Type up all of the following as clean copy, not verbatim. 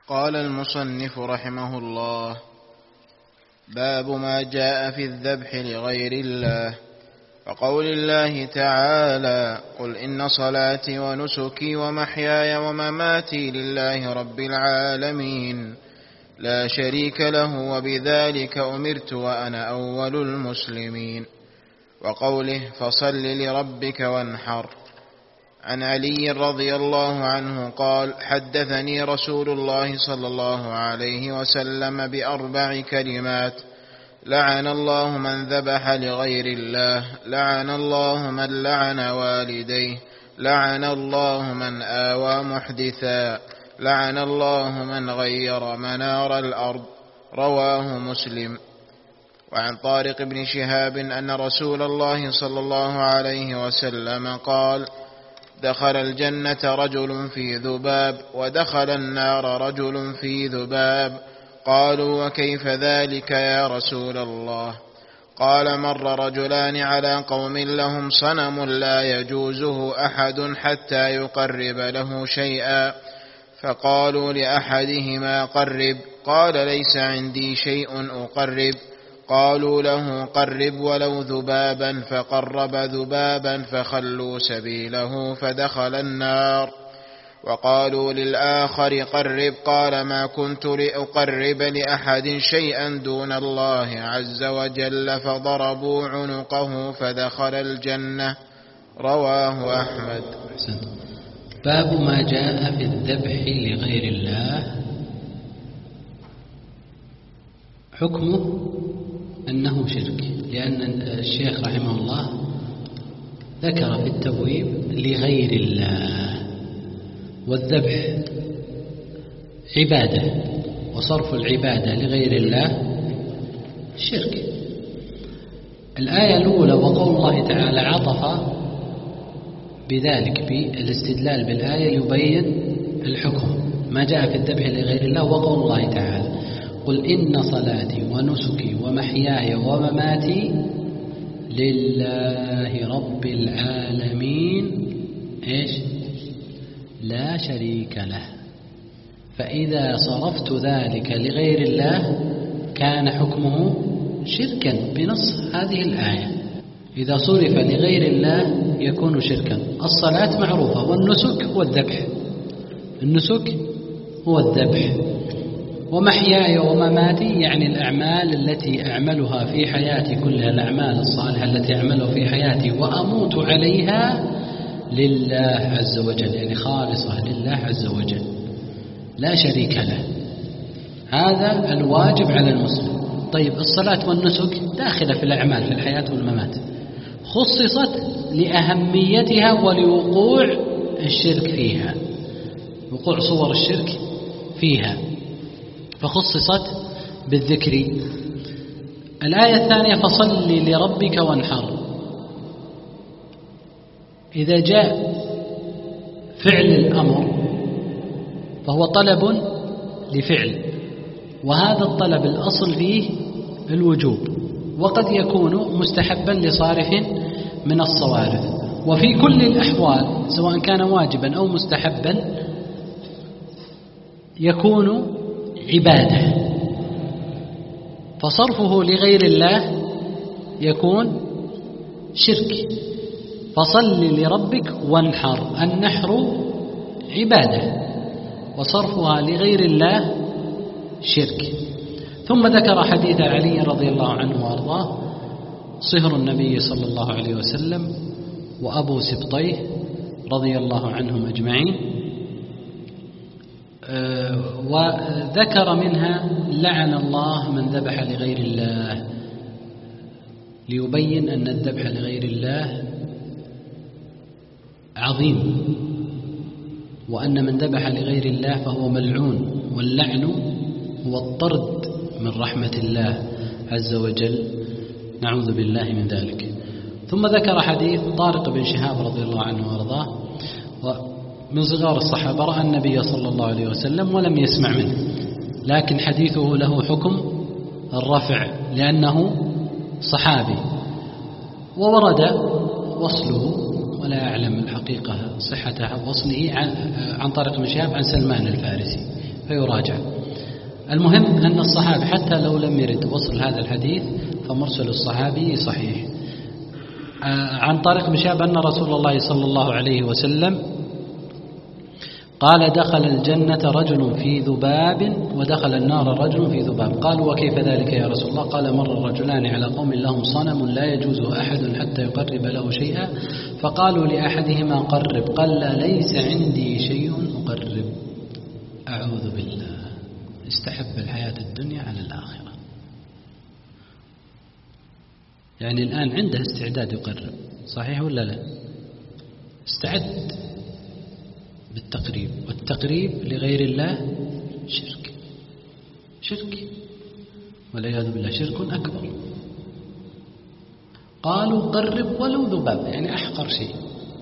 قال المصنف رحمه الله: باب ما جاء في الذبح لغير الله. وقول الله تعالى: قل إن صلاتي ونسكي ومحياي ومماتي لله رب العالمين لا شريك له وبذلك أمرت وأنا أول المسلمين. وقوله: فصل لربك وانحر. عن علي رضي الله عنه قال: حدثني رسول الله صلى الله عليه وسلم ب4 كلمات: لعن الله من ذبح لغير الله، لعن الله من لعن والديه، لعن الله من آوى محدثا، لعن الله من غير منار الأرض. رواه مسلم. وعن طارق بن شهاب أن رسول الله صلى الله عليه وسلم قال: دخل الجنة رجل في ذباب، ودخل النار رجل في ذباب. قالوا: وكيف ذلك يا رسول الله؟ قال: مر رجلان على قوم لهم صنم لا يجوزه أحد حتى يقرب له شيئا، فقالوا لأحدهما: قرب. قال: ليس عندي شيء أقرب. قالوا له: قرب ولو ذبابا، فقرب ذبابا فخلوا سبيله فدخل النار. وقالوا للآخر: قرب. قال: ما كنت لأقرب لأحد شيئا دون الله عز وجل، فضربوا عنقه فدخل الجنة. رواه أحمد. باب ما جاء في الذبح لغير الله. حكمه أنه شرك، لأن الشيخ رحمه الله ذكر في التبويب لغير الله، والذبح عبادة، وصرف العبادة لغير الله شرك. الآية الأولى وقول الله تعالى عطف بذلك بالاستدلال بالآية ليبين الحكم ما جاء في الذبح لغير الله. وقول الله تعالى: قل إن صلاتي ونسكي ومحياي ومماتي لله رب العالمين لا شريك له. فإذا صرفت ذلك لغير الله كان حكمه شركا بنص هذه الآية. إذا صرف لغير الله يكون شركا. الصلاة معروفة، والنسك هو الذبح، النسك هو الذبح. ومحياي ومماتي يعني الأعمال التي أعملها في حياتي كلها، الأعمال الصالحة التي أعملها في حياتي وأموت عليها لله عز وجل، يعني خالصة لله عز وجل لا شريك له. هذا الواجب على المسلم. طيب، الصلاة والنسك داخلة في الأعمال في الحياة والممات، خصصت لأهميتها ولوقوع الشرك فيها، وقوع صور الشرك فيها، فخصصت بالذكر. الآية الثانية: فصل لربك وانحر. إذا جاء فعل الأمر فهو طلب لفعل، وهذا الطلب الأصل فيه الوجوب، وقد يكون مستحبا لصارف من الصوارف. وفي كل الأحوال سواء كان واجبا أو مستحبا يكون عبادة، فصرفه لغير الله يكون شرك. فصل لربك وانحر، النحر عبادة وصرفها لغير الله شرك. ثم ذكر حديث علي رضي الله عنه وارضاه: صهر النبي صلى الله عليه وسلم وأبو سبطيه رضي الله عنهم أجمعين. وذكر منها: لعن الله من ذبح لغير الله، ليبين أن الذبح لغير الله عظيم، وأن من ذبح لغير الله فهو ملعون، واللعن هو الطرد من رحمة الله عز وجل، نعوذ بالله من ذلك. ثم ذكر حديث طارق بن شهاب رضي الله عنه وارضاه، من صغار الصحابة، رأى النبي صلى الله عليه وسلم ولم يسمع منه، لكن حديثه له حكم الرفع لأنه صحابي، وورد وصله ولا أعلم الحقيقة صحة وصله عن طارق بن شهاب عن سلمان الفارسي فيراجع. المهم أن الصحابي حتى لو لم يرد وصل هذا الحديث فمرسل الصحابي صحيح. عن طارق بن شهاب أن رسول الله صلى الله عليه وسلم قال دخل الجنة رجل في ذباب ودخل النار رجل في ذباب. قالوا وكيف ذلك يا رسول الله؟ قال مر الرجلان على قوم لهم صنم لا يجوزه أحد حتى يقرب له شيئا فقالوا لأحدهما قرب قال لا ليس عندي شيء أقرب. أعوذ بالله، استحب الحياة الدنيا على الآخرة. يعني الآن عنده استعداد يقرب، صحيح ولا لا؟ استعد بالتقريب، والتقريب لغير الله شرك والعياذ بالله، شرك أكبر. قالوا قرب ولو ذباب، يعني أحقر شيء.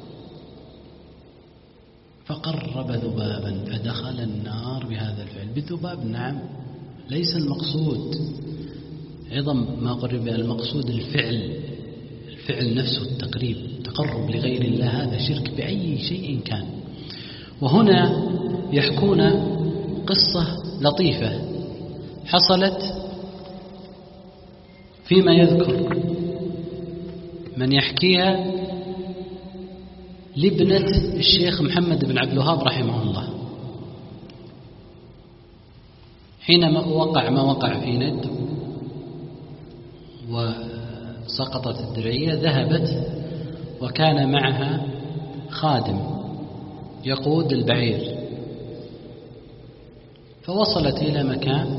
فقرب ذبابا فدخل النار بهذا الفعل. بالذباب نعم، ليس المقصود عظم ما قرب، المقصود الفعل نفسه، التقريب، تقرب لغير الله، هذا شرك بأي شيء كان. وهنا يحكون قصة لطيفة حصلت فيما يذكر من يحكيها لابنة الشيخ محمد بن عبد الوهاب رحمه الله. حينما وقع ما وقع في ند وسقطت الدرعية، ذهبت وكان معها خادم يقود البعير، فوصلت إلى مكان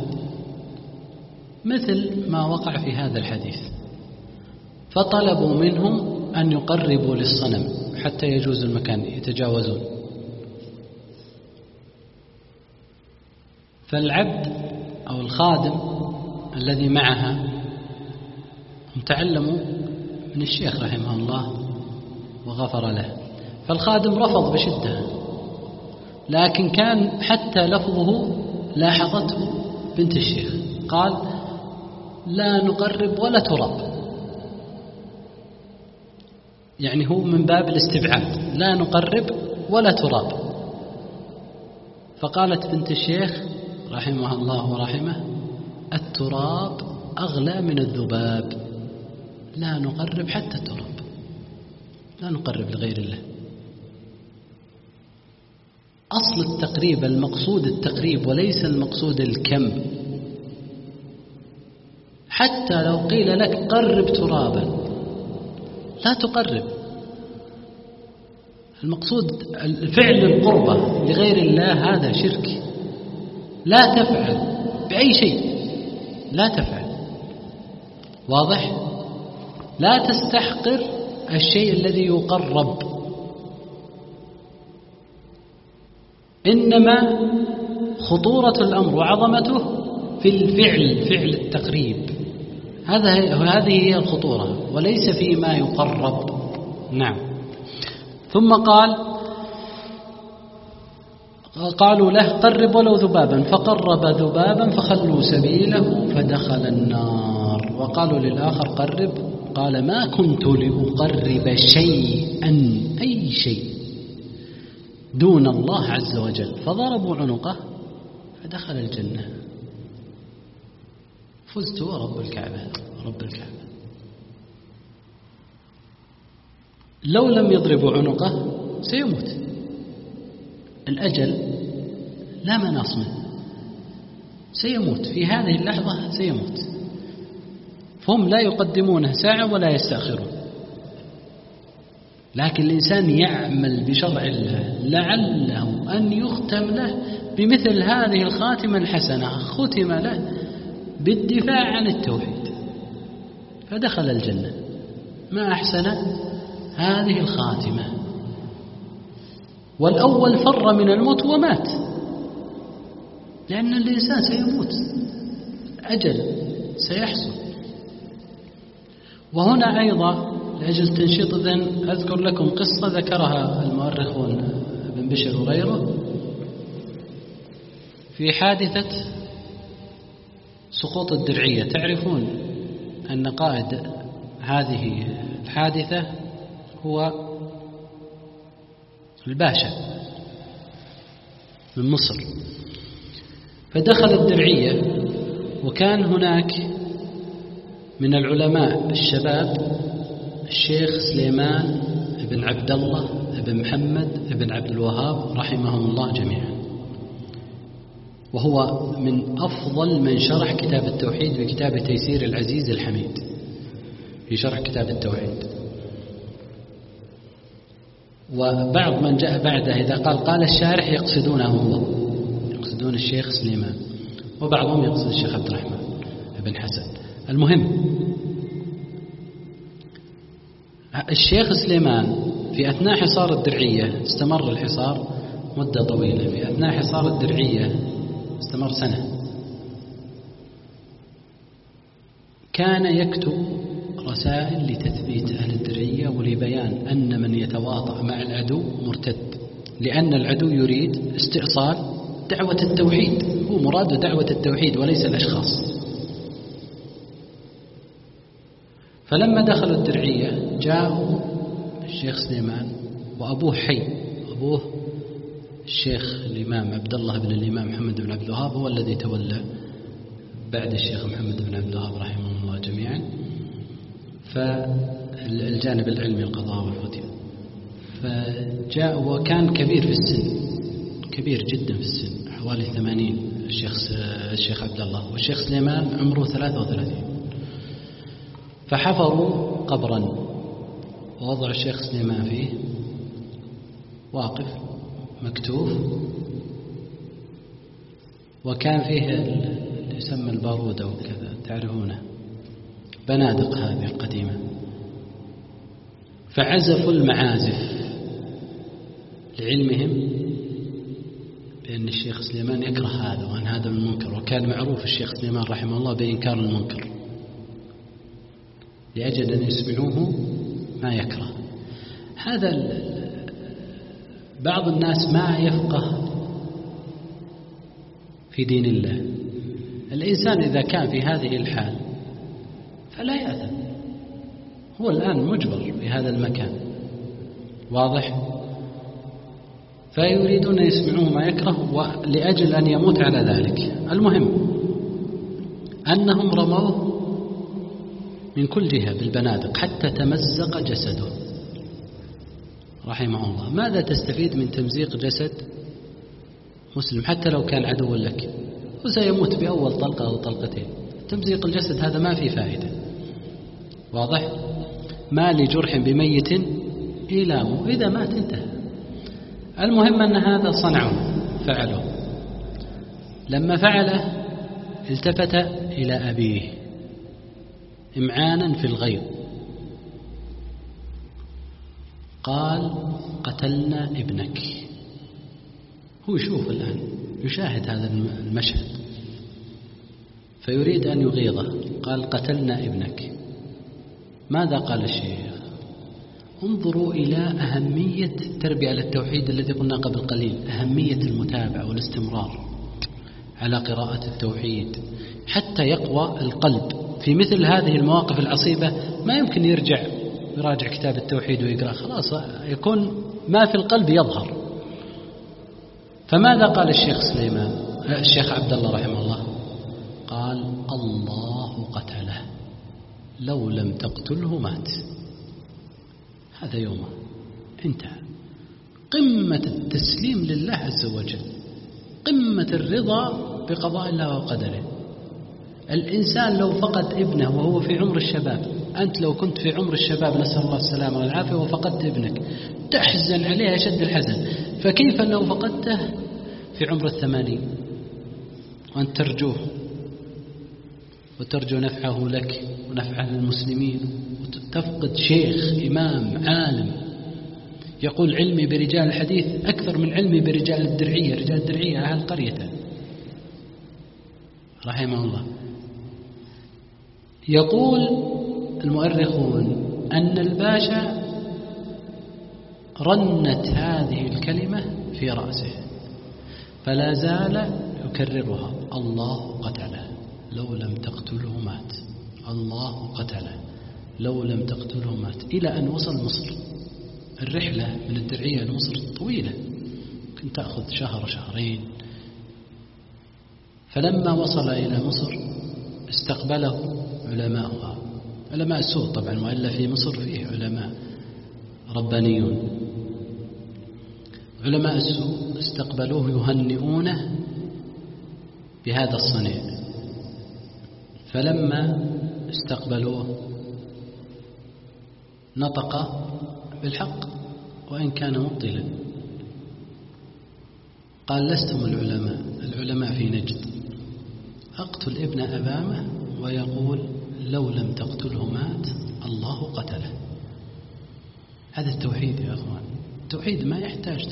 مثل ما وقع في هذا الحديث، فطلبوا منهم أن يقربوا للصنم حتى يجوز المكان، يتجاوزون. فالعبد أو الخادم الذي معها تعلموا من الشيخ رحمه الله وغفر له، فالخادم رفض بشدة، لكن كان حتى لفظه لاحظته بنت الشيخ، قال لا نقرب ولا تراب، يعني هو من باب الاستبعاد، لا نقرب ولا تراب. فقالت بنت الشيخ رحمه الله ورحمه التراب أغلى من الذباب، لا نقرب حتى التراب، لا نقرب لغير الله. أصل التقريب المقصود التقريب وليس المقصود الكم. حتى لو قيل لك قرب ترابا لا تقرب، المقصود الفعل القربة لغير الله هذا شرك، لا تفعل بأي شيء، لا تفعل، واضح؟ لا تستحقر الشيء الذي يقرب، إنما خطورة الأمر وعظمته في الفعل، فعل التقريب، هذه هي الخطورة، وليس فيما يقرب. نعم. ثم قالوا له قرب ولو ذبابا، فقرب ذبابا فخلوا سبيله فدخل النار. وقالوا للآخر قرب، قال ما كنت لأقرب شيئا، أي شيء دون الله عز وجل، فضربوا عنقه فدخل الجنة. فزت ورب الكعبة، رب الكعبة. لو لم يضربوا عنقه سيموت، الأجل لا مناص منه، سيموت في هذه اللحظة، سيموت. فهم لا يقدمونه ساعة ولا يستأخرون، لكن الإنسان يعمل بشرع الله لعله أن يختم له بمثل هذه الخاتمة الحسنة، ختم له بالدفاع عن التوحيد فدخل الجنة. ما أحسن هذه الخاتمة. والأول فر من الموت ومات، لأن الإنسان سيموت، أجل سيحصل. وهنا أيضا لأجل تنشيط الذهن أذكر لكم قصة ذكرها المؤرخون ابن بشر وغيره في حادثة سقوط الدرعية. تعرفون أن قائد هذه الحادثة هو الباشا من مصر، فدخل الدرعية، وكان هناك من العلماء الشباب الشيخ سليمان بن عبد الله بن محمد بن عبد الوهاب رحمهم الله جميعا، وهو من أفضل من شرح كتاب التوحيد بكتاب تيسير العزيز الحميد في شرح كتاب التوحيد. وبعض من جاء بعده إذا قال الشارح يقصدونه هو، يقصدون الشيخ سليمان، وبعضهم يقصد الشيخ عبد الرحمن بن حسن. المهم الشيخ سليمان في أثناء حصار الدرعية، استمر الحصار مدة طويلة، في أثناء حصار الدرعية استمر سنة، كان يكتب رسائل لتثبيت أهل الدرعية ولبيان أن من يتواطأ مع العدو مرتد، لأن العدو يريد استئصال دعوة التوحيد، هو مراد دعوة التوحيد وليس الأشخاص. فلما دخلوا الدرعية جاءوا الشيخ سليمان وأبوه حي، أبوه الشيخ الإمام عبد الله بن الإمام محمد بن عبد الوهاب هو الذي تولى بعد الشيخ محمد بن عبد الوهاب رحمه الله جميعا، فالجانب العلمي القضاء والفتية. فجاء وكان كبير في السن، كبير جدا في السن، حوالي 80 الشيخ عبد الله، والشيخ سليمان عمره 33. فحفروا قبرا ووضع الشيخ سليمان فيه واقف مكتوف، وكان فيه اللي يسمى البارودة وكذا تعرفونه، بنادق هذه القديمة. فعزفوا المعازف لعلمهم بأن الشيخ سليمان يكره هذا وأن هذا من المنكر، وكان معروف الشيخ سليمان رحمه الله بإنكار المنكر، لأجل أن يسمعوه ما يكره. هذا بعض الناس ما يفقه في دين الله. الإنسان إذا كان في هذه الحال فلا يأثم، هو الآن مجبر في هذا المكان، واضح؟ فيريدون أن يسمعوه ما يكره لأجل أن يموت على ذلك. المهم أنهم رموه من كل جهة بالبنادق حتى تمزق جسده رحمه الله. ماذا تستفيد من تمزيق جسد مسلم حتى لو كان عدو لك؟ وسيموت بأول طلقة أو طلقتين. تمزيق الجسد هذا ما فيه فائدة، واضح؟ ما لجرح بميت إيلام، إذا مات انتهى. المهم أن هذا صنعه فعله. لما فعله التفت إلى أبيه إمعانا في الغيظ، قال قتلنا ابنك. هو يشوف الآن، يشاهد هذا المشهد، فيريد أن يغيظه، قال قتلنا ابنك. ماذا قال الشيخ؟ انظروا إلى أهمية التربية على التوحيد الذي قلنا قبل قليل، أهمية المتابعة والاستمرار على قراءة التوحيد حتى يقوى القلب. في مثل هذه المواقف العصيبة ما يمكن يراجع كتاب التوحيد ويقرأ، خلاص يكون ما في القلب يظهر. فماذا قال الشيخ عبد الله رحمه الله؟ قال الله قتله، لو لم تقتله مات. هذا يومه انتهى. قمة التسليم لله عز وجل، قمة الرضا بقضاء الله وقدره. الإنسان لو فقد ابنه وهو في عمر الشباب، أنت لو كنت في عمر الشباب نسأل الله السلامة والعافية وفقدت ابنك تحزن عليه أشد الحزن، فكيف لو فقدته في عمر 80 وأنت ترجوه وترجو نفعه لك ونفعه للمسلمين، وتفقد شيخ إمام عالم يقول علمي برجال الحديث أكثر من علمي برجال الدرعية، رجال الدرعية أهل قريته رحمه الله. يقول المؤرخون أن الباشا رنت هذه الكلمة في رأسه فلا زال يكررها، الله قتله لو لم تقتله مات، الله قتله لو لم تقتله مات، إلى أن وصل مصر. الرحلة من الدرعية لمصر طويلة، كنت تأخذ شهر شهرين. فلما وصل إلى مصر استقبله علماؤها، علماء السوء طبعا، وإلا في مصر فيه علماء ربانيون. علماء السوء استقبلوه يهنئونه بهذا الصنيع. فلما استقبلوه نطق بالحق وإن كان مبطلا. قال: لستم العلماء في نجد، أقتل ابن أبامة ويقول لو لم تقتله مات، الله قتله. هذا التوحيد يا أخوان. التوحيد ما يحتاج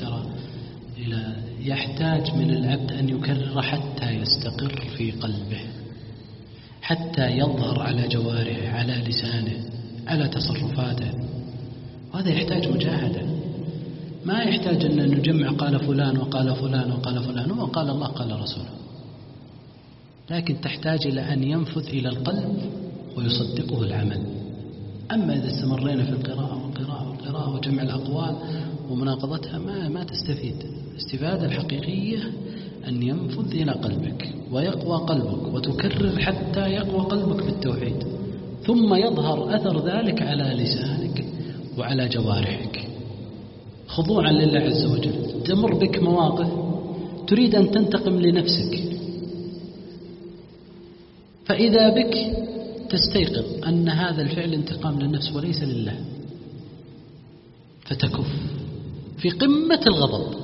يحتاج من العبد أن يكرر حتى يستقر في قلبه، حتى يظهر على جوارحه، على لسانه، على تصرفاته. وهذا يحتاج مجاهدة. ما يحتاج أن نجمع قال فلان وقال فلان وقال فلان وقال الله قال رسوله، لكن تحتاج إلى أن ينفذ إلى القلب ويصدقه العمل. أما إذا استمرينا في القراءة والقراءة وجمع الأقوال ومناقضتها ما تستفيد. الاستفادة الحقيقية أن ينفذ إلى قلبك ويقوى قلبك، وتكرر حتى يقوى قلبك بالتوحيد، ثم يظهر أثر ذلك على لسانك وعلى جوارحك خضوعا لله عز وجل. تمر بك مواقف تريد أن تنتقم لنفسك، فإذا بك تستيقظ أن هذا الفعل انتقام للنفس وليس لله، فتكف في قمة الغضب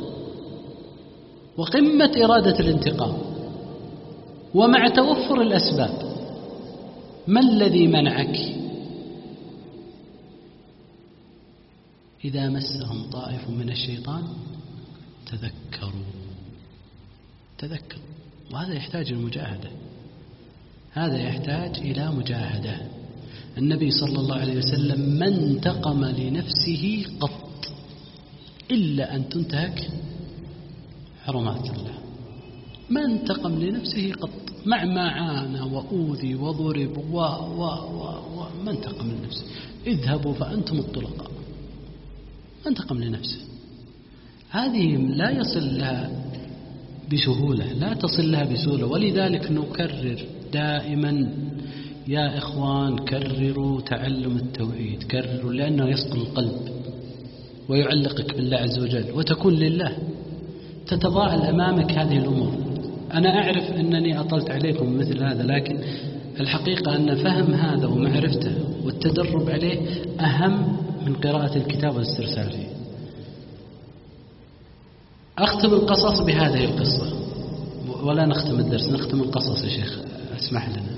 وقمة إرادة الانتقام ومع توفر الأسباب. ما الذي منعك؟ إذا مسهم طائف من الشيطان تذكروا. وهذا يحتاج المجاهدة، هذا يحتاج إلى مجاهدة. النبي صلى الله عليه وسلم ما انتقم لنفسه قط إلا أن تنتهك حرمات الله. ما انتقم لنفسه قط، مع ما عانى وأوذي وضرب ما انتقم لنفسه. اذهبوا فأنتم الطلقاء. ما انتقم لنفسه. هذه لا يصل لها بسهولة، لا تصل لها بسهولة. ولذلك نكرر دائما يا إخوان، كرروا تعلم التوحيد، كرروا، لأنه يصقل القلب ويعلقك بالله عز وجل، وتكون لله. تتضاءل أمامك هذه الأمور. أنا أعرف أنني أطلت عليكم مثل هذا، لكن الحقيقة أن فهم هذا ومعرفته والتدرب عليه أهم من قراءة الكتاب والاسترسال فيه. أختم القصص بهذه القصة، ولا نختم الدرس، نختم القصص يا شيخ، اسمح لنا.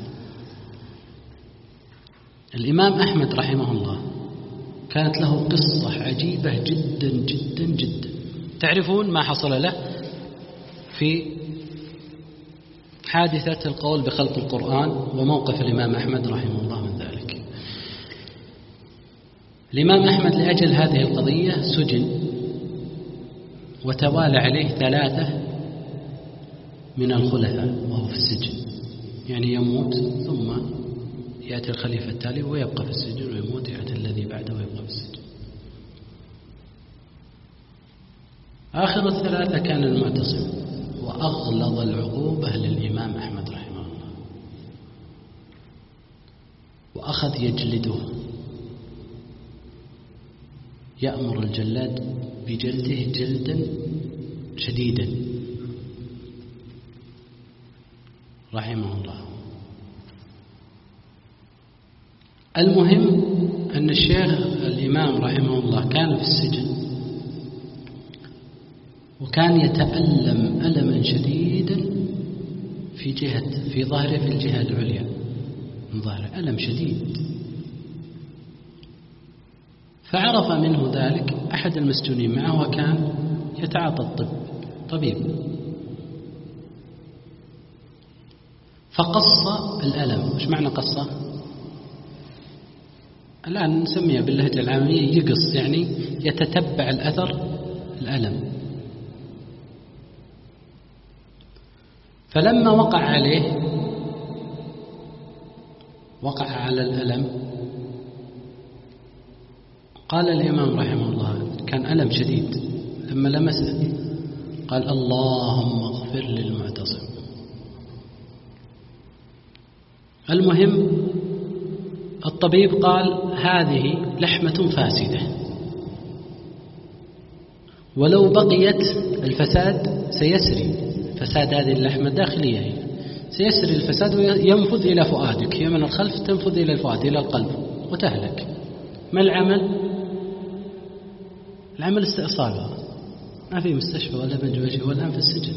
الإمام أحمد رحمه الله كانت له قصة عجيبة جدا جدا جدا. تعرفون ما حصل له في حادثة القول بخلق القرآن وموقف الإمام أحمد رحمه الله من ذلك. الإمام أحمد لأجل هذه القضية سجن، وتوالى عليه 3 من الخلفاء وهو في السجن. يعني يموت ثم يأتي الخليفة التالي ويبقى في السجن، ويموت يأتي الذي بعده ويبقى في السجن. آخر ال3 كان المعتصم، وأغلظ العقوبة للإمام أحمد رحمه الله، وأخذ يجلده، يأمر الجلاد بجلده جلدا شديدا رحمه الله. المهم أن الشيخ الإمام رحمه الله كان في السجن، وكان يتألم ألما شديدا في ظهره، في الجهة العليا من ظهره، ألم شديد. فعرف منه ذلك أحد المسجونين معه، وكان يتعاطى الطب، طبيب، فقص الألم. وش معنى قصة؟ الآن نسميها باللهجة العامية يقص، يعني يتتبع الأثر، الألم. فلما وقع على الألم، قال الإمام رحمه الله، كان ألم شديد، لما لمسه قال اللهم اغفر للمعتصم. المهم الطبيب قال هذه لحمة فاسدة، ولو بقيت الفساد سيسري، فساد هذه اللحمة الداخلية سيسري الفساد وينفذ إلى فؤادك، هي من الخلف تنفذ إلى الفؤاد إلى القلب وتهلك. ما العمل؟ العمل استئصالها، ما في مستشفى ولا بنجوشي والآن في السجن.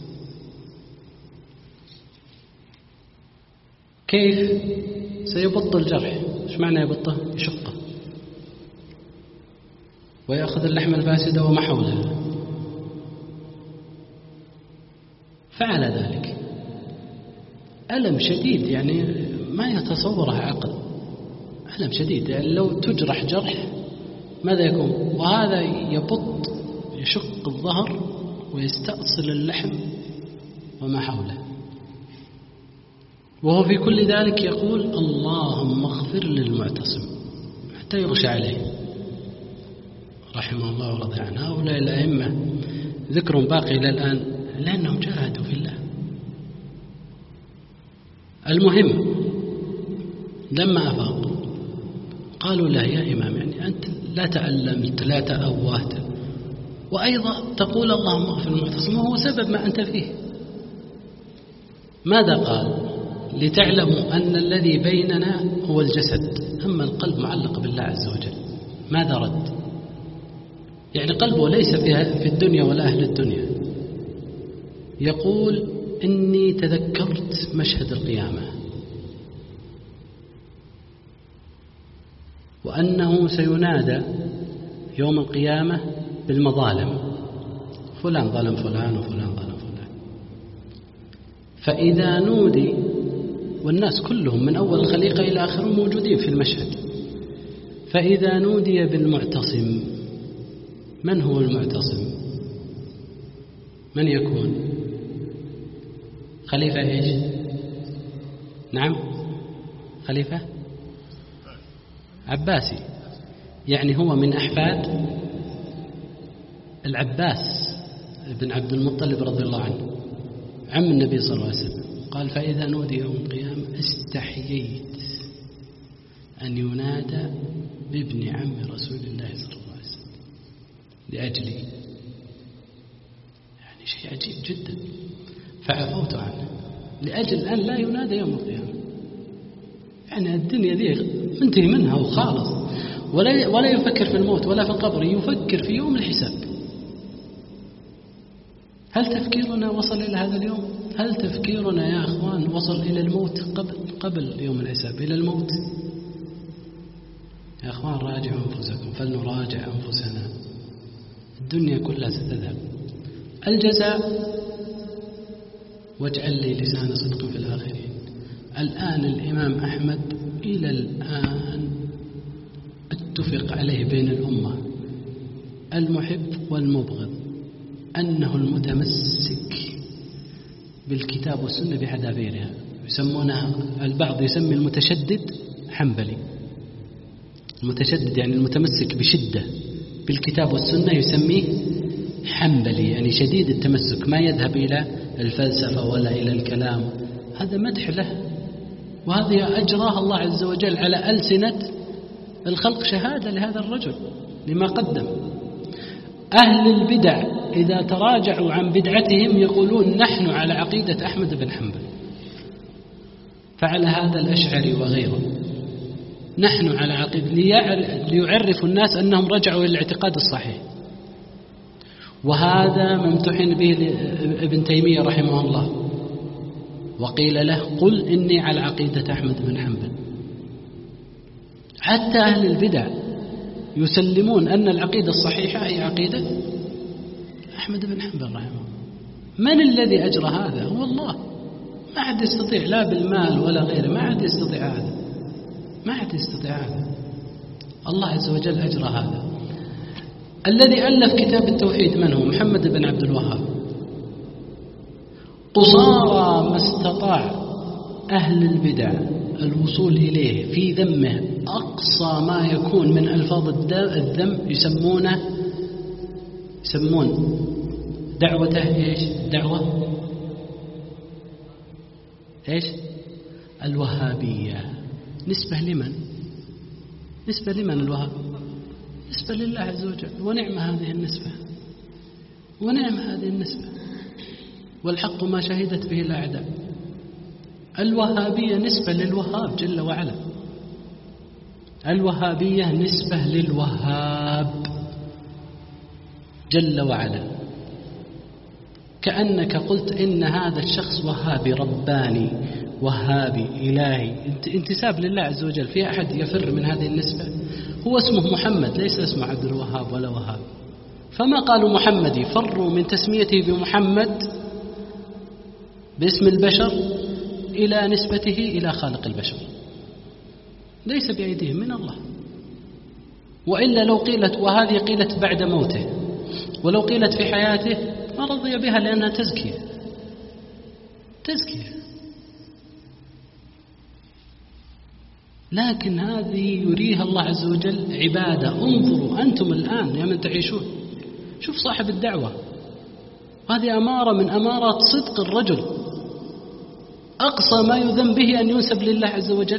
كيف سيبط الجرح؟ ايش معنى يبطه؟ يشقه ويأخذ اللحمة الفاسدة وما حولها. فعل ذلك، ألم شديد يعني ما يتصوره عقل، ألم شديد يعني لو تجرح جرح ماذا يكون؟ وهذا يبط يشق الظهر ويستأصل اللحم وما حوله، وهو في كل ذلك يقول اللهم اغفر للمعتصم حتى يغشى عليه رحمه الله ورضي عنه. هؤلاء الأئمة ذكر باقي إلى الآن لأنهم جاهدوا في الله. المهم لما أفاق قالوا له يا إمام يعني أنت لا تألمت لا تأوهت وأيضا تقول اللهم اغفر للمعتصم وهو سبب ما أنت فيه. ماذا قال؟ لتعلموا أن الذي بيننا هو الجسد، أما القلب معلق بالله عز وجل. ماذا رد؟ يعني قلبه ليس في الدنيا ولا أهل الدنيا. يقول إني تذكرت مشهد القيامة وأنه سينادى يوم القيامة بالمظالم، فلان ظلم فلان وفلان ظلم فلان. فإذا نودي، والناس كلهم من أول الخليقة إلى آخرهم موجودين في المشهد، فإذا نودي بالمعتصم، من هو المعتصم؟ من يكون؟ خليفة إيش؟ نعم خليفة عباسي، يعني هو من أحفاد العباس بن عبد المطلب رضي الله عنه عم النبي صلى الله عليه وسلم. قال فإذا نودي يوم القيامة استحييت أن ينادى بابن عم رسول الله صلى الله عليه وسلم لأجلي، يعني شيء عجيب جدا، فعفوت عنه لأجل أن لا ينادى يوم القيامة. يعني الدنيا ذي منتهي منها وخالص، ولا يفكر في الموت ولا في القبر، يفكر في يوم الحساب. هل تفكيرنا وصل إلى هذا اليوم؟ هل تفكيرنا يا أخوان وصل إلى الموت قبل يوم الحساب، إلى الموت؟ يا أخوان راجعوا أنفسكم فلنراجع أنفسنا، الدنيا كلها ستذهب. الجزاء واجعل لي لسان صدق في الآخرين. الآن الإمام أحمد إلى الآن اتفق عليه بين الأمة المحب والمبغض أنه المتمسك بالكتاب والسنة بحذافيرها. يسمونها البعض يسمي المتشدد حنبلي، المتشدد يعني المتمسك بشدة بالكتاب والسنة يسميه حنبلي، يعني شديد التمسك، ما يذهب إلى الفلسفة ولا إلى الكلام. هذا مدح له، وهذه أجراها الله عز وجل على ألسنة الخلق شهادة لهذا الرجل لما قدم. أهل البدع إذا تراجعوا عن بدعتهم يقولون نحن على عقيدة أحمد بن حنبل، فعل هذا الأشعري وغيره، نحن على عقيدة، ليعرفوا الناس أنهم رجعوا إلى الاعتقاد الصحيح. وهذا ما امتحن به ابن تيمية رحمه الله، وقيل له قل إني على عقيدة أحمد بن حنبل. حتى أهل البدع يسلمون أن العقيدة الصحيحة هي عقيدة أحمد بن حنبل رحمه الله. من الذي أجرى هذا؟ هو الله. ما حد يستطيع لا بالمال ولا غيره، ما حد يستطيع هذا، ما حد يستطيع هذا. الله عز وجل أجرى هذا. الذي ألف كتاب التوحيد من هو؟ محمد بن عبد الوهاب. قصارى ما استطاع أهل البدع الوصول إليه في ذمه، أقصى ما يكون من ألفاظ الذم يسمون دعوته إيش؟ دعوة إيش؟ الوهابية نسبة لمن؟ نسبة لمن الوهاب؟ نسبة لله عز وجل، ونعم هذه النسبة، ونعم هذه النسبة، والحق ما شهدت به الأعداء. الوهابية نسبة للوهاب جل وعلا، الوهابية نسبة للوهاب جل وعلا، كأنك قلت إن هذا الشخص وهابي رباني وهابي إلهي، انتساب لله عز وجل. في أحد يفر من هذه النسبة؟ هو اسمه محمد، ليس اسمه عبد الوهاب ولا وهاب، فما قالوا محمدي، فروا من تسميته بمحمد باسم البشر إلى نسبته إلى خالق البشر، ليس بأيديهم من الله. وإلا لو قيلت، وهذه قيلت بعد موته، ولو قيلت في حياته ما رضي بها لأنها تزكية، تزكية. لكن هذه يريها الله عز وجل عبادة. انظروا أنتم الآن يا من تعيشون، شوف صاحب الدعوة، هذه أمارة من أمارات صدق الرجل، أقصى ما يذم به أن ينسب لله عز وجل،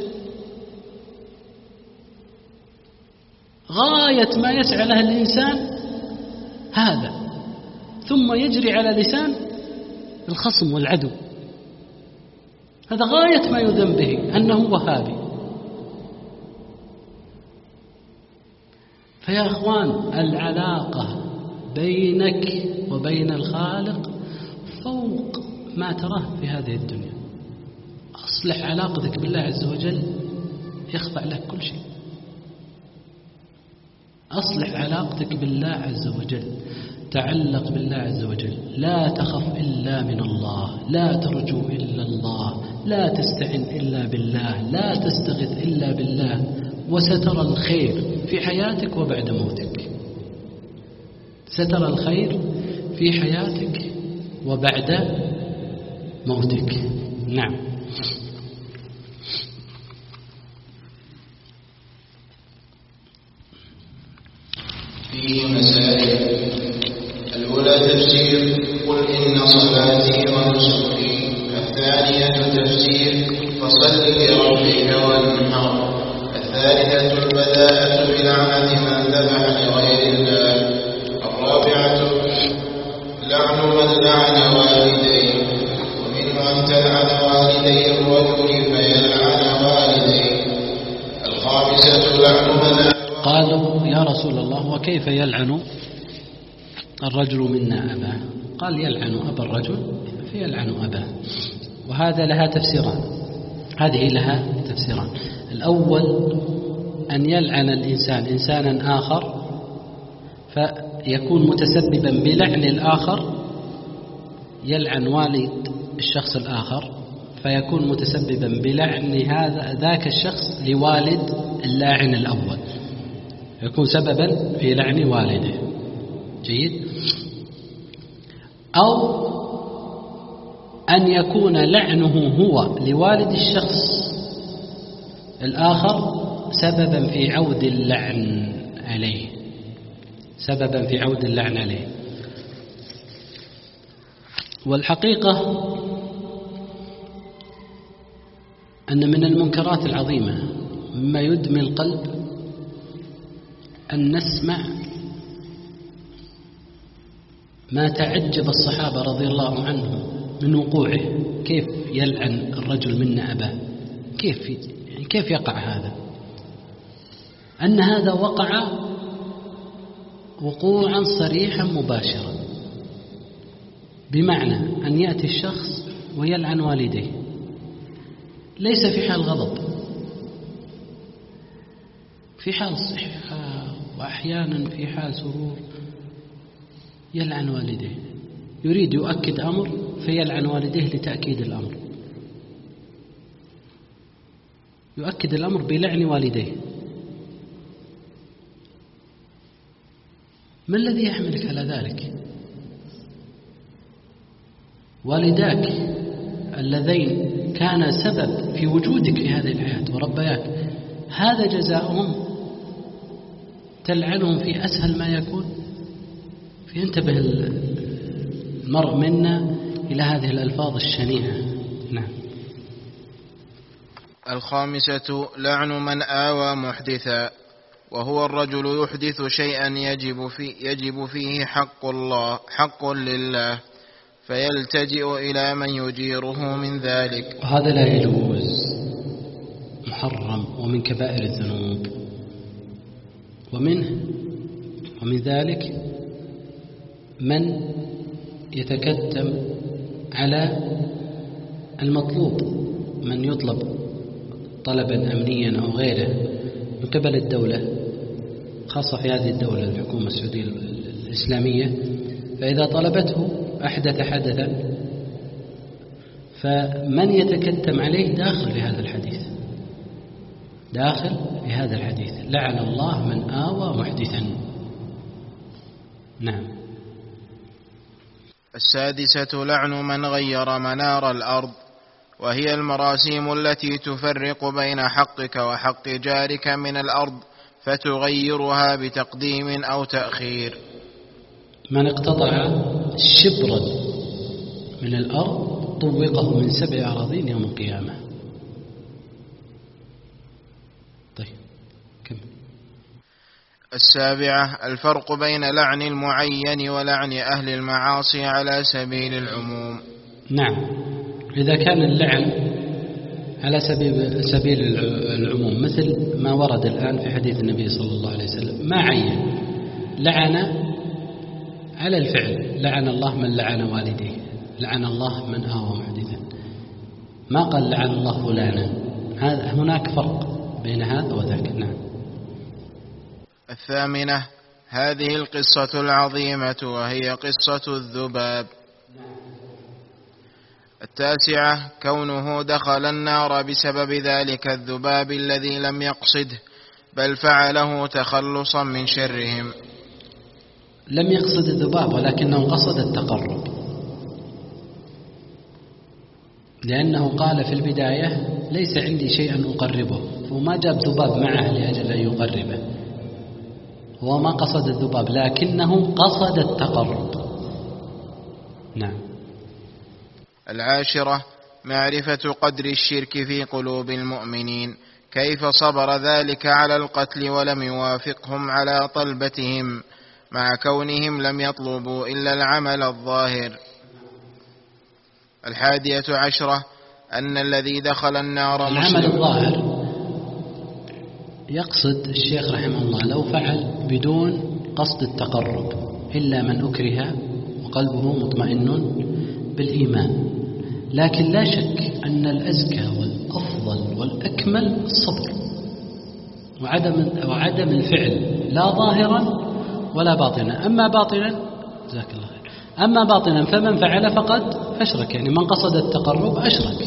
غاية ما يسعى له الإنسان هذا، ثم يجري على لسان الخصم والعدو، هذا غاية ما يذم به أنه وهابي. فيا أخوان، العلاقة بينك وبين الخالق فوق ما تراه في هذه الدنيا. أصلح علاقتك بالله عز وجل يخضع لك كل شيء. أصلح علاقتك بالله عز وجل، تعلق بالله عز وجل، لا تخف إلا من الله، لا ترجو إلا الله، لا تستعن إلا بالله، لا تستغث إلا بالله، وسترى الخير في حياتك وبعد موتك. سترى الخير في حياتك وبعد موتك. نعم. فيه مسائل. الأولى تفسير قل إن صلاتي ونسكي. الثانية تفسير فصل لربك وانحر. الثالثة البداءة بلعنة من ذبح لغير الله. الرابعة لعن من لعن والديه، ومنه أن تلعن والدي الرجل فيلعن والديه. الخامسة لعن من قالوا يا رسول الله وكيف يلعن الرجل منا أباه؟ قال يلعن أبا الرجل فيلعن أباه. وهذا لها تفسيران، هذه لها تفسيران. الأول أن يلعن الإنسان إنسانا آخر فيكون متسببا بلعن الآخر، يلعن والد الشخص الآخر فيكون متسببا بلعن ذاك الشخص لوالد اللاعن الأول، يكون سببا في لعن والده. جيد. أو أن يكون لعنه هو لوالد الشخص الآخر سببا في عود اللعن عليه، سببا في عود اللعن عليه. والحقيقة أن من المنكرات العظيمة مما يدمي القلب أن نسمع ما تعجب الصحابة رضي الله عنهم من وقوعه. كيف يلعن الرجل منا أباه؟ كيف يقع هذا؟ أن هذا وقع وقوعا صريحا مباشرا، بمعنى أن يأتي الشخص ويلعن والديه، ليس في حال غضب، في حال صحة، وأحيانا في حال سرور يلعن والديه، يريد يؤكد أمر فيلعن والديه لتأكيد الأمر، يؤكد الأمر بلعن والديه. ما الذي يحملك على ذلك؟ والداك اللذين كان سبب في وجودك في هذه الحياة وربياك، هذا جزاؤهم تلعنهم في أسهل ما يكون. فينتبه المرء منا إلى هذه الألفاظ الشنيعة. نعم. الخامسة لعن من آوى محدثا، وهو الرجل يحدث شيئا يجب فيه حق لله، فيلتجئ إلى من يجيره من ذلك، وهذا لا يجوز، محرم ومن كبائر الذنوب. ومن ذلك من يتكتم على المطلوب، من يطلب طلبا أمنيا أو غيره من قبل الدولة، خاصة في هذه الدولة الحكومة السعودية الإسلامية، فإذا طلبته أحدث حدثا، فمن يتكتم عليه داخل في هذا الحديث، لعن الله من آوى محدثا. نعم. السادسة لعن من غير منار الأرض، وهي المراسيم التي تفرق بين حقك وحق جارك من الأرض، فتغيرها بتقديم أو تأخير. من اقتطع شبرا من الأرض طوقه من 7 أراضين يوم القيامة. طيب كم؟ السابعة الفرق بين لعن المعين ولعن أهل المعاصي على سبيل العموم. نعم، إذا كان اللعن على سبيل العموم مثل ما ورد الآن في حديث النبي صلى الله عليه وسلم، ما عين، لعن على الفعل، لعن الله من لعن والديه، لعن الله من آوى محدثا، ما قال لعن الله فلانا. هناك فرق بين هذا وذاك. نعم. الثامنة هذه القصة العظيمة، وهي قصة الذباب. التاسعة كونه دخل النار بسبب ذلك الذباب الذي لم يقصده، بل فعله تخلصا من شرهم. لم يقصد الذباب ولكنه قصد التقرب، لأنه قال في البداية ليس عندي شيئا أقربه، وما جاب ذباب معه لأجل أن يقربه، هو ما قصد الذباب لكنه قصد التقرب. نعم. العاشرة معرفة قدر الشرك في قلوب المؤمنين، كيف صبر ذلك على القتل ولم يوافقهم على طلبتهم، مع كونهم لم يطلبوا إلا العمل الظاهر. 11 أن الذي دخل النار العمل الظاهر يقصد الشيخ رحمه الله لو فعل بدون قصد التقرب، إلا من أكره وقلبه مطمئن بالإيمان. لكن لا شك أن الأزكى والأفضل والأكمل الصبر وعدم الفعل، لا ظاهرا ولا باطنا. أما باطنا جزاك الله خير، أما باطنا فمن فعل فقد أشرك، يعني من قصد التقرب أشرك.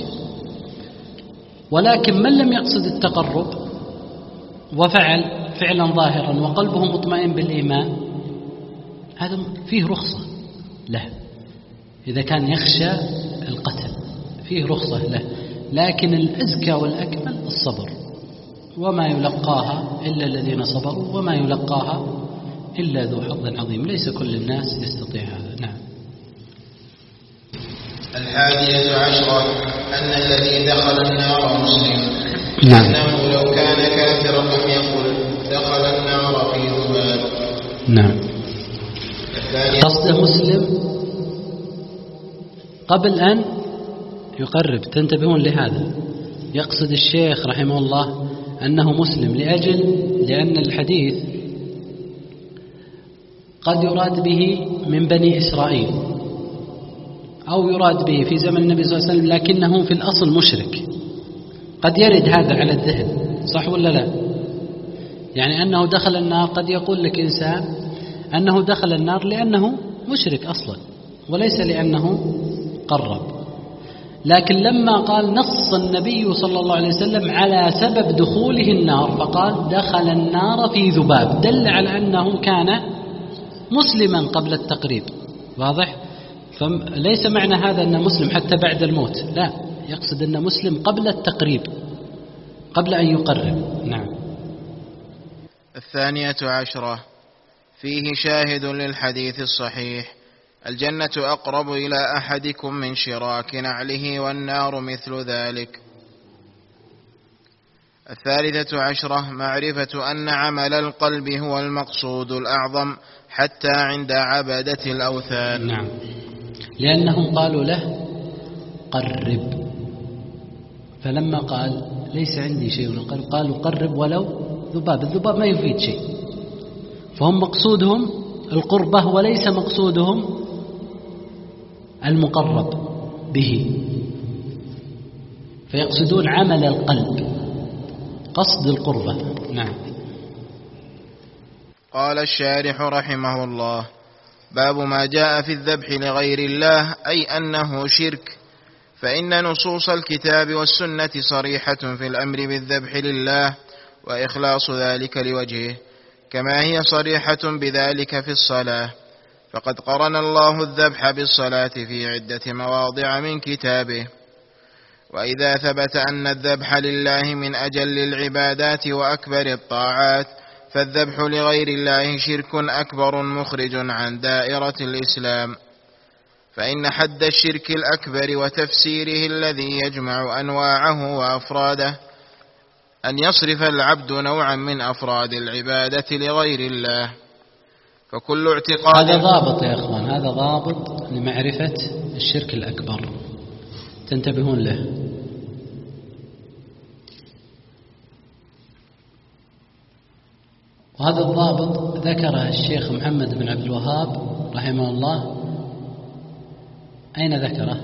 ولكن من لم يقصد التقرب وفعل فعلا ظاهرا وقلبه مطمئن بالإيمان، هذا فيه رخصة له، إذا كان يخشى القتل فيه رخصة له. لكن الأزكى والأكمل الصبر، وما يلقاها إلا الذين صبروا وما يلقاها إلا ذو حظ عظيم، ليس كل الناس يستطيع هذا. نعم. 11 أن الذي دخل النار مسلم، نعم. أنه لو كان كافرا لم يقل دخل النار في ذباب. نعم. قصده مسلم قبل أن يقرب، تنتبهون لهذا. يقصد الشيخ رحمه الله أنه مسلم لأن الحديث قد يراد به من بني إسرائيل، أو يراد به في زمن النبي صلى الله عليه وسلم لكنه في الأصل مشرك. قد يرد هذا على الذهن، صح ولا لا؟ يعني أنه دخل النار، قد يقول لك إنسان أنه دخل النار لأنه مشرك أصلا وليس لأنه قرب. لكن لما قال نص النبي صلى الله عليه وسلم على سبب دخوله النار فقال دخل النار في ذباب، دل على أنه كان مسلما قبل التقريب. واضح؟ فليس معنى هذا أنه مسلم حتى بعد الموت، لا، يقصد أنه مسلم قبل التقريب، قبل أن يقرب. نعم. 12 فيه شاهد للحديث الصحيح: الجنة أقرب إلى أحدكم من شراك نعله، والنار مثل ذلك. الثالثة عشرة معرفة أن عمل القلب هو المقصود الأعظم حتى عند عبدة الأوثان. نعم، لأنهم قالوا له قرب، فلما قال ليس عندي شيء من القلب قالوا قرب ولو ذباب، الذباب ما يفيد شيء، فهم مقصودهم القربة وليس مقصودهم المقرب به، فيقصدون عمل القلب قصد القربة. نعم. قال الشارح رحمه الله: باب ما جاء في الذبح لغير الله، أي أنه شرك، فإن نصوص الكتاب والسنة صريحة في الأمر بالذبح لله وإخلاص ذلك لوجهه، كما هي صريحة بذلك في الصلاة، فقد قرن الله الذبح بالصلاة في عدة مواضع من كتابه. وإذا ثبت أن الذبح لله من أجل العبادات وأكبر الطاعات، فالذبح لغير الله شرك أكبر مخرج عن دائرة الإسلام، فإن حد الشرك الأكبر وتفسيره الذي يجمع أنواعه وأفراده أن يصرف العبد نوعا من أفراد العبادة لغير الله. فكل اعتقاد، هذا ضابط يا أخوان، هذا ضابط لمعرفة الشرك الأكبر، تنتبهون له. وهذا الضابط ذكره الشيخ محمد بن عبد الوهاب رحمه الله. أين ذكره؟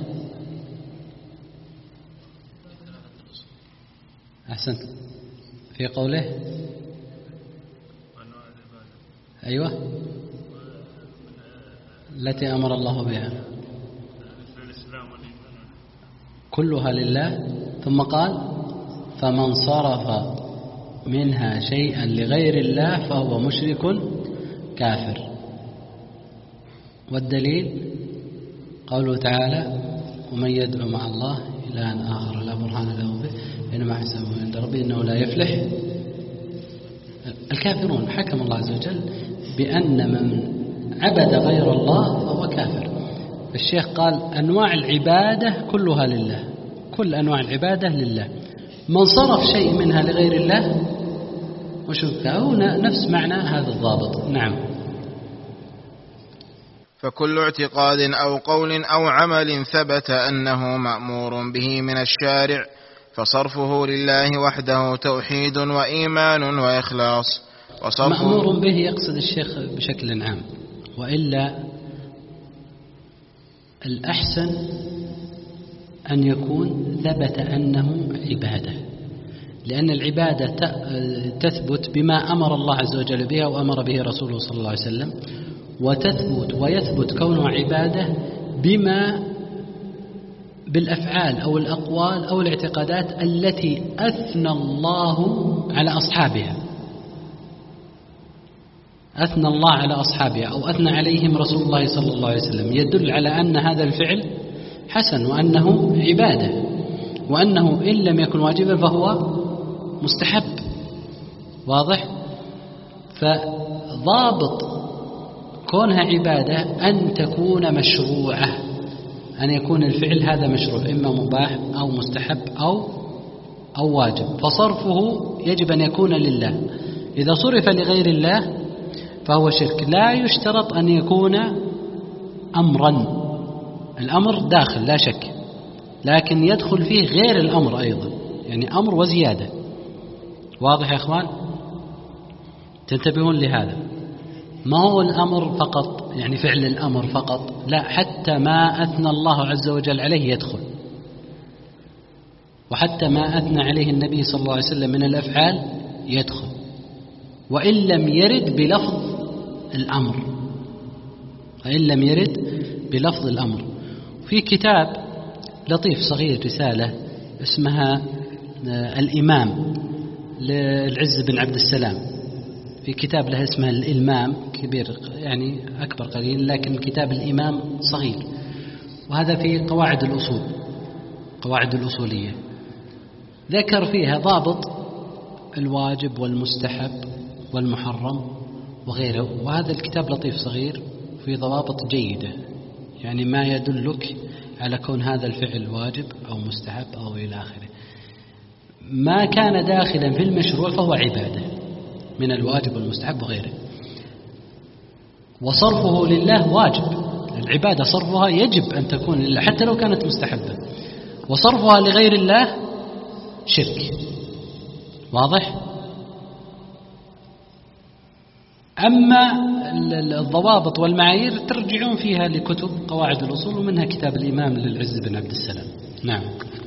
أحسنت، في قوله أيوة التي أمر الله بها كلها لله، ثم قال فمن صرف منها شيئا لغير الله فهو مشرك كافر. والدليل قوله تعالى ومن يدعو مع الله إلها آخر لا برهان له به إنما حسابه عند ربه إنه لا يفلح الكافرون. حكم الله عز وجل بأن من عبد غير الله فهو كافر. الشيخ قال أنواع العبادة كلها لله، كل أنواع العبادة لله، من صرف شيء منها لغير الله وشرك، هنا نفس معنى هذا الضابط. نعم. فكل اعتقاد أو قول أو عمل ثبت أنه مأمور به من الشارع فصرفه لله وحده توحيد وإيمان وإخلاص. مأمور به يقصد الشيخ بشكل عام، وإلا الأحسن أن يكون ثبت أنه عبادة، لأن العبادة تثبت بما أمر الله عز وجل بها وأمر به رسوله صلى الله عليه وسلم، وتثبت ويثبت كونها عبادة بما بالأفعال أو الأقوال أو الاعتقادات التي أثنى الله على أصحابها، أثنى الله على أصحابها أو أثنى عليهم رسول الله صلى الله عليه وسلم، يدل على أن هذا الفعل حسن وأنه عبادة، وأنه إن لم يكن واجبا فهو مستحب. واضح؟ فضابط كونها عبادة أن تكون مشروعة، أن يكون الفعل هذا مشروع، إما مباح أو مستحب أو واجب، فصرفه يجب أن يكون لله. إذا صرف لغير الله فهو شرك. لا يشترط أن يكون أمرا، الأمر داخل لا شك، لكن يدخل فيه غير الأمر أيضا، يعني أمر وزيادة. واضح يا أخوان؟ تنتبهون لهذا، ما هو الأمر فقط يعني فعل الأمر فقط، لا، حتى ما أثنى الله عز وجل عليه يدخل، وحتى ما أثنى عليه النبي صلى الله عليه وسلم من الأفعال يدخل، وإن لم يرد بلفظ الأمر، وإن لم يرد بلفظ الأمر. في كتاب لطيف صغير رسالة اسمها الإمام للعز بن عبد السلام، في كتاب له اسمه الإلمام، كبير يعني أكبر قليل، لكن كتاب الإمام صغير، وهذا في قواعد الأصول، قواعد الأصولية، ذكر فيها ضابط الواجب والمستحب والمحرم وغيره. وهذا الكتاب لطيف صغير في ضوابط جيدة، يعني ما يدلك على كون هذا الفعل واجب أو مستحب أو إلى آخره. ما كان داخلا في المشروع فهو عبادة من الواجب والمستحب وغيره. وصرفه لله واجب، العبادة صرفها يجب أن تكون لله حتى لو كانت مستحبة، وصرفها لغير الله شرك. واضح؟ أما الضوابط والمعايير ترجعون فيها لكتب قواعد الأصول، ومنها كتاب الإمام للعز بن عبد السلام. نعم.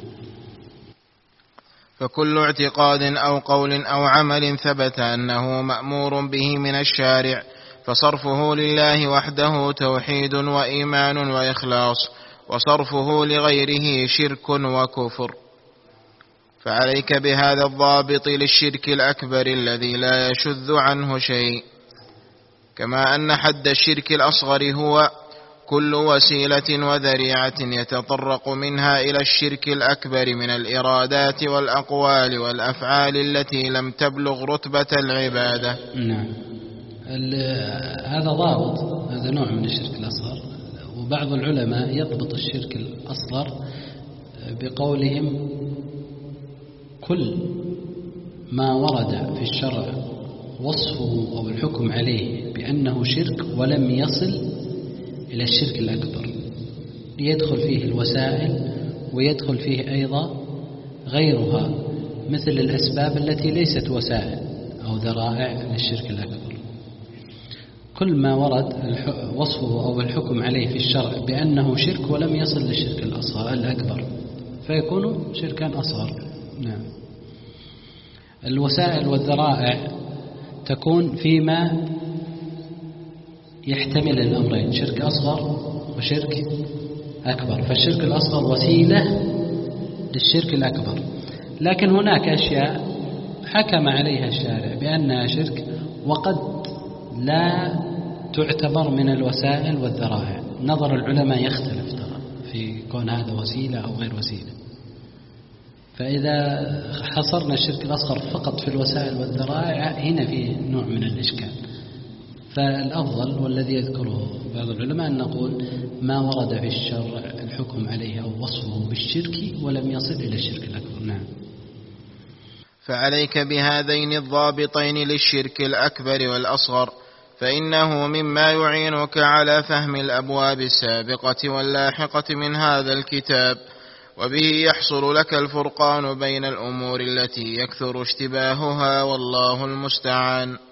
فكل اعتقاد أو قول أو عمل ثبت أنه مأمور به من الشارع فصرفه لله وحده توحيد وإيمان وإخلاص، وصرفه لغيره شرك وكفر. فعليك بهذا الضابط للشرك الأكبر الذي لا يشذ عنه شيء، كما أن حد الشرك الأصغر هو كل وسيلة وذريعة يتطرق منها إلى الشرك الأكبر من الإرادات والأقوال والأفعال التي لم تبلغ رتبة العبادة. نعم. هذا ضابط، هذا نوع من الشرك الأصغر. وبعض العلماء يضبط الشرك الأصغر بقولهم كل ما ورد في الشرع وصفه أو الحكم عليه بأنه شرك ولم يصل إلى الشرك الأكبر، يدخل فيه الوسائل ويدخل فيه أيضا غيرها مثل الأسباب التي ليست وسائل أو ذرائع للشرك الأكبر. كل ما ورد وصفه أو الحكم عليه في الشرع بأنه شرك ولم يصل للشرك الأكبر فيكون شركا أصغر. نعم. الوسائل والذرائع تكون فيما يحتمل الأمرين، شرك أصغر وشرك أكبر. فالشرك الأصغر وسيلة للشرك الأكبر، لكن هناك أشياء حكم عليها الشارع بأنها شرك وقد لا تعتبر من الوسائل والذرائع. نظر العلماء يختلف ترى في كون هذا وسيلة أو غير وسيلة. فإذا حصرنا الشرك الأصغر فقط في الوسائل والذرائع هنا فيه نوع من الإشكال. فالأفضل والذي يذكره بعض العلماء أن نقول ما ورد في الشرع الحكم عليه أو وصفه بالشرك ولم يصل إلى الشرك الأكبر. نعم. فعليك بهذين الضابطين للشرك الأكبر والأصغر، فإنه مما يعينك على فهم الأبواب السابقة واللاحقة من هذا الكتاب، وبه يحصل لك الفرقان بين الأمور التي يكثر اشتباهها، والله المستعان.